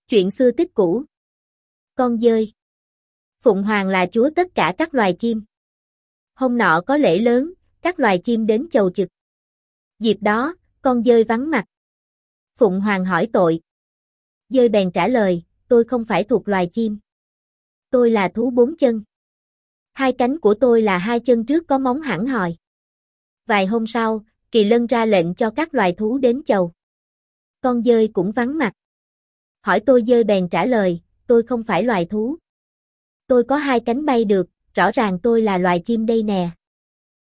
Chuyện xưa tích cũ. Con dơi. Phụng Hoàng là chúa tất cả các loài chim. Hôm nọ có lễ lớn, các loài chim đến chầu trực. Dịp đó, con dơi vắng mặt. Phụng Hoàng hỏi tội. Dơi bèn trả lời, tôi không phải thuộc loài chim. Tôi là thú bốn chân. Hai cánh của tôi là hai chân trước có móng hẳn hòi. Vài hôm sau, Kỳ Lân ra lệnh cho các loài thú đến chầu. Con dơi cũng vắng mặt. Hỏi tôi dơi bèn trả lời, tôi không phải loài thú. Tôi có hai cánh bay được, rõ ràng tôi là loài chim đây nè.